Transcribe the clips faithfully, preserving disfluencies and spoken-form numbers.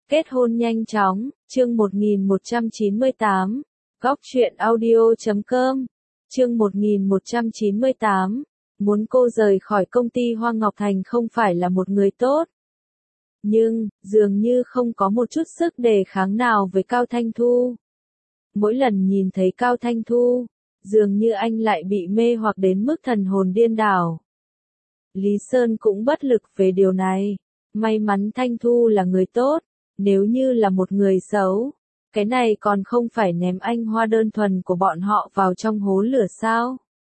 Kết hôn nhanh chóng, chương một nghìn một trăm chín mươi tám, góc truyện audio chấm com, chương một nghìn một trăm chín mươi tám, muốn cô rời khỏi công ty Hoa Ngọc Thành không phải là một người tốt. Nhưng, dường như không có một chút sức đề kháng nào với Cao Thanh Thu. Mỗi lần nhìn thấy Cao Thanh Thu, dường như anh lại bị mê hoặc đến mức thần hồn điên đảo. Lý Sơn cũng bất lực về điều này. May mắn Thanh Thu là người tốt, nếu như là một người xấu, cái này còn không phải ném anh hoa đơn thuần của bọn họ vào trong hố lửa sao.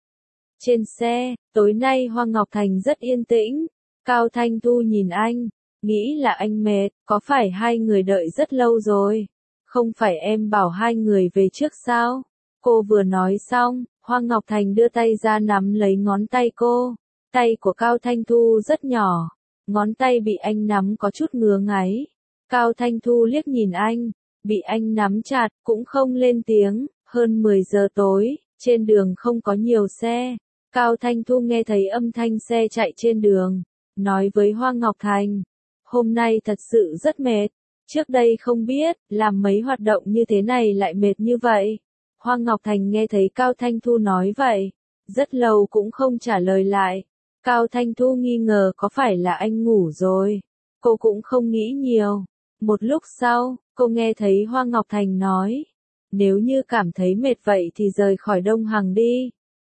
Trên xe, tối nay Hoa Ngọc Thành rất yên tĩnh. Cao Thanh Thu nhìn anh, nghĩ là anh mệt, có phải hai người đợi rất lâu rồi? Không phải em bảo hai người về trước sao? Cô vừa nói xong, Hoa Ngọc Thành đưa tay ra nắm lấy ngón tay cô. Tay của Cao Thanh Thu rất nhỏ, ngón tay bị anh nắm có chút ngứa ngáy. Cao Thanh Thu liếc nhìn anh, bị anh nắm chặt, cũng không lên tiếng. Hơn mười giờ tối, trên đường không có nhiều xe. Cao Thanh Thu nghe thấy âm thanh xe chạy trên đường, nói với Hoa Ngọc Thành, hôm nay thật sự rất mệt, trước đây không biết, làm mấy hoạt động như thế này lại mệt như vậy. Hoa Ngọc Thành nghe thấy Cao Thanh Thu nói vậy, rất lâu cũng không trả lời lại. Cao Thanh Thu nghi ngờ có phải là anh ngủ rồi, cô cũng không nghĩ nhiều. Một lúc sau, cô nghe thấy Hoa Ngọc Thành nói, nếu như cảm thấy mệt vậy thì rời khỏi Đông Hằng đi.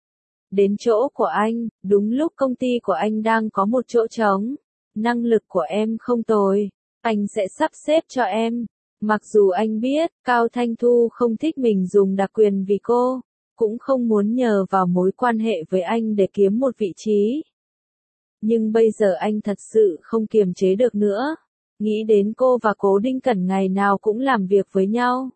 Đến chỗ của anh, đúng lúc công ty của anh đang có một chỗ trống, năng lực của em không tồi, anh sẽ sắp xếp cho em. Mặc dù anh biết, Cao Thanh Thu không thích mình dùng đặc quyền vì cô, cũng không muốn nhờ vào mối quan hệ với anh để kiếm một vị trí. Nhưng bây giờ anh thật sự không kiềm chế được nữa. Nghĩ đến cô và Cố Đinh Cẩn ngày nào cũng làm việc với nhau,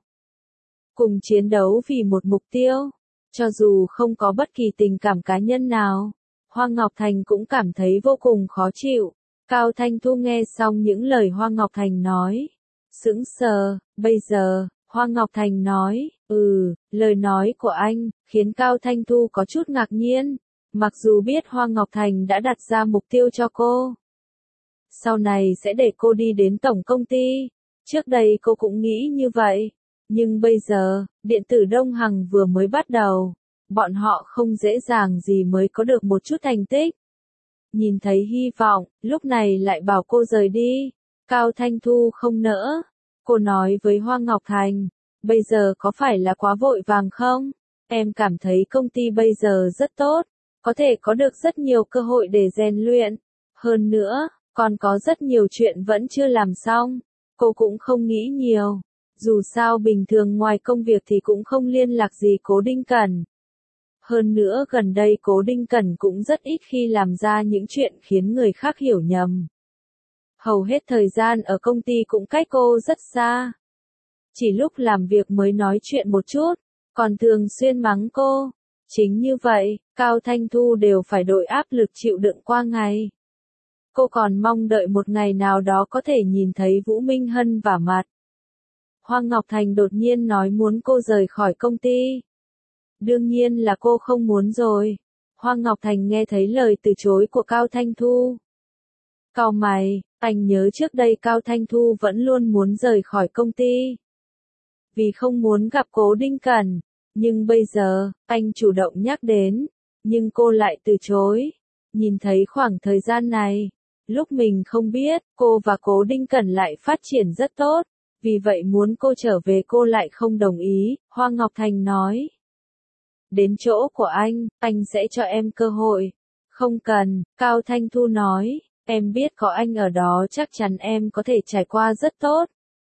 cùng chiến đấu vì một mục tiêu, cho dù không có bất kỳ tình cảm cá nhân nào, Hoa Ngọc Thành cũng cảm thấy vô cùng khó chịu. Cao Thanh Thu nghe xong những lời Hoa Ngọc Thành nói, sững sờ. Bây giờ, Hoa Ngọc Thành nói, ừ, lời nói của anh, khiến Cao Thanh Thu có chút ngạc nhiên, mặc dù biết Hoa Ngọc Thành đã đặt ra mục tiêu cho cô. Sau này sẽ để cô đi đến tổng công ty. Trước đây cô cũng nghĩ như vậy. Nhưng bây giờ, điện tử Đông Hằng vừa mới bắt đầu. Bọn họ không dễ dàng gì mới có được một chút thành tích. Nhìn thấy hy vọng, lúc này lại bảo cô rời đi. Cao Thanh Thu không nỡ. Cô nói với Hoa Ngọc Thành, bây giờ có phải là quá vội vàng không? Em cảm thấy công ty bây giờ rất tốt. Có thể có được rất nhiều cơ hội để rèn luyện. Hơn nữa, còn có rất nhiều chuyện vẫn chưa làm xong. Cô cũng không nghĩ nhiều. Dù sao bình thường ngoài công việc thì cũng không liên lạc gì Cố Đinh Cẩn. Hơn nữa gần đây Cố Đinh Cẩn cũng rất ít khi làm ra những chuyện khiến người khác hiểu nhầm. Hầu hết thời gian ở công ty cũng cách cô rất xa. Chỉ lúc làm việc mới nói chuyện một chút, còn thường xuyên mắng cô. Chính như vậy, Cao Thanh Thu đều phải đội áp lực chịu đựng qua ngày. Cô còn mong đợi một ngày nào đó có thể nhìn thấy Vũ Minh Hân vả mặt. Hoa Ngọc Thành đột nhiên nói muốn cô rời khỏi công ty. Đương nhiên là cô không muốn rồi. Hoa Ngọc Thành nghe thấy lời từ chối của Cao Thanh Thu. Cau mày, anh nhớ trước đây Cao Thanh Thu vẫn luôn muốn rời khỏi công ty. Vì không muốn gặp Cố Đinh Cẩn. Nhưng bây giờ, anh chủ động nhắc đến. Nhưng cô lại từ chối. Nhìn thấy khoảng thời gian này, lúc mình không biết, cô và Cố Đinh Cẩn lại phát triển rất tốt. Vì vậy muốn cô trở về cô lại không đồng ý, Hoa Ngọc Thành nói. Đến chỗ của anh, anh sẽ cho em cơ hội. Không cần, Cao Thanh Thu nói, em biết có anh ở đó chắc chắn em có thể trải qua rất tốt.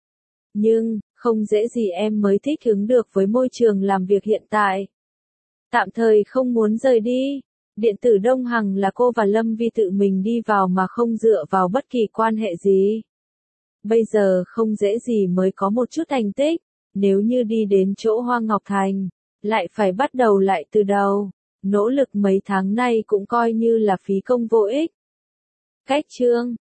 Nhưng, không dễ gì em mới thích ứng được với môi trường làm việc hiện tại. Tạm thời không muốn rời đi. Điện tử Đông Hằng là cô và Lâm Vi tự mình đi vào mà không dựa vào bất kỳ quan hệ gì. Bây giờ không dễ gì mới có một chút thành tích, nếu như đi đến chỗ Hoa Ngọc Thành, lại phải bắt đầu lại từ đầu, nỗ lực mấy tháng nay cũng coi như là phí công vô ích. Cách chương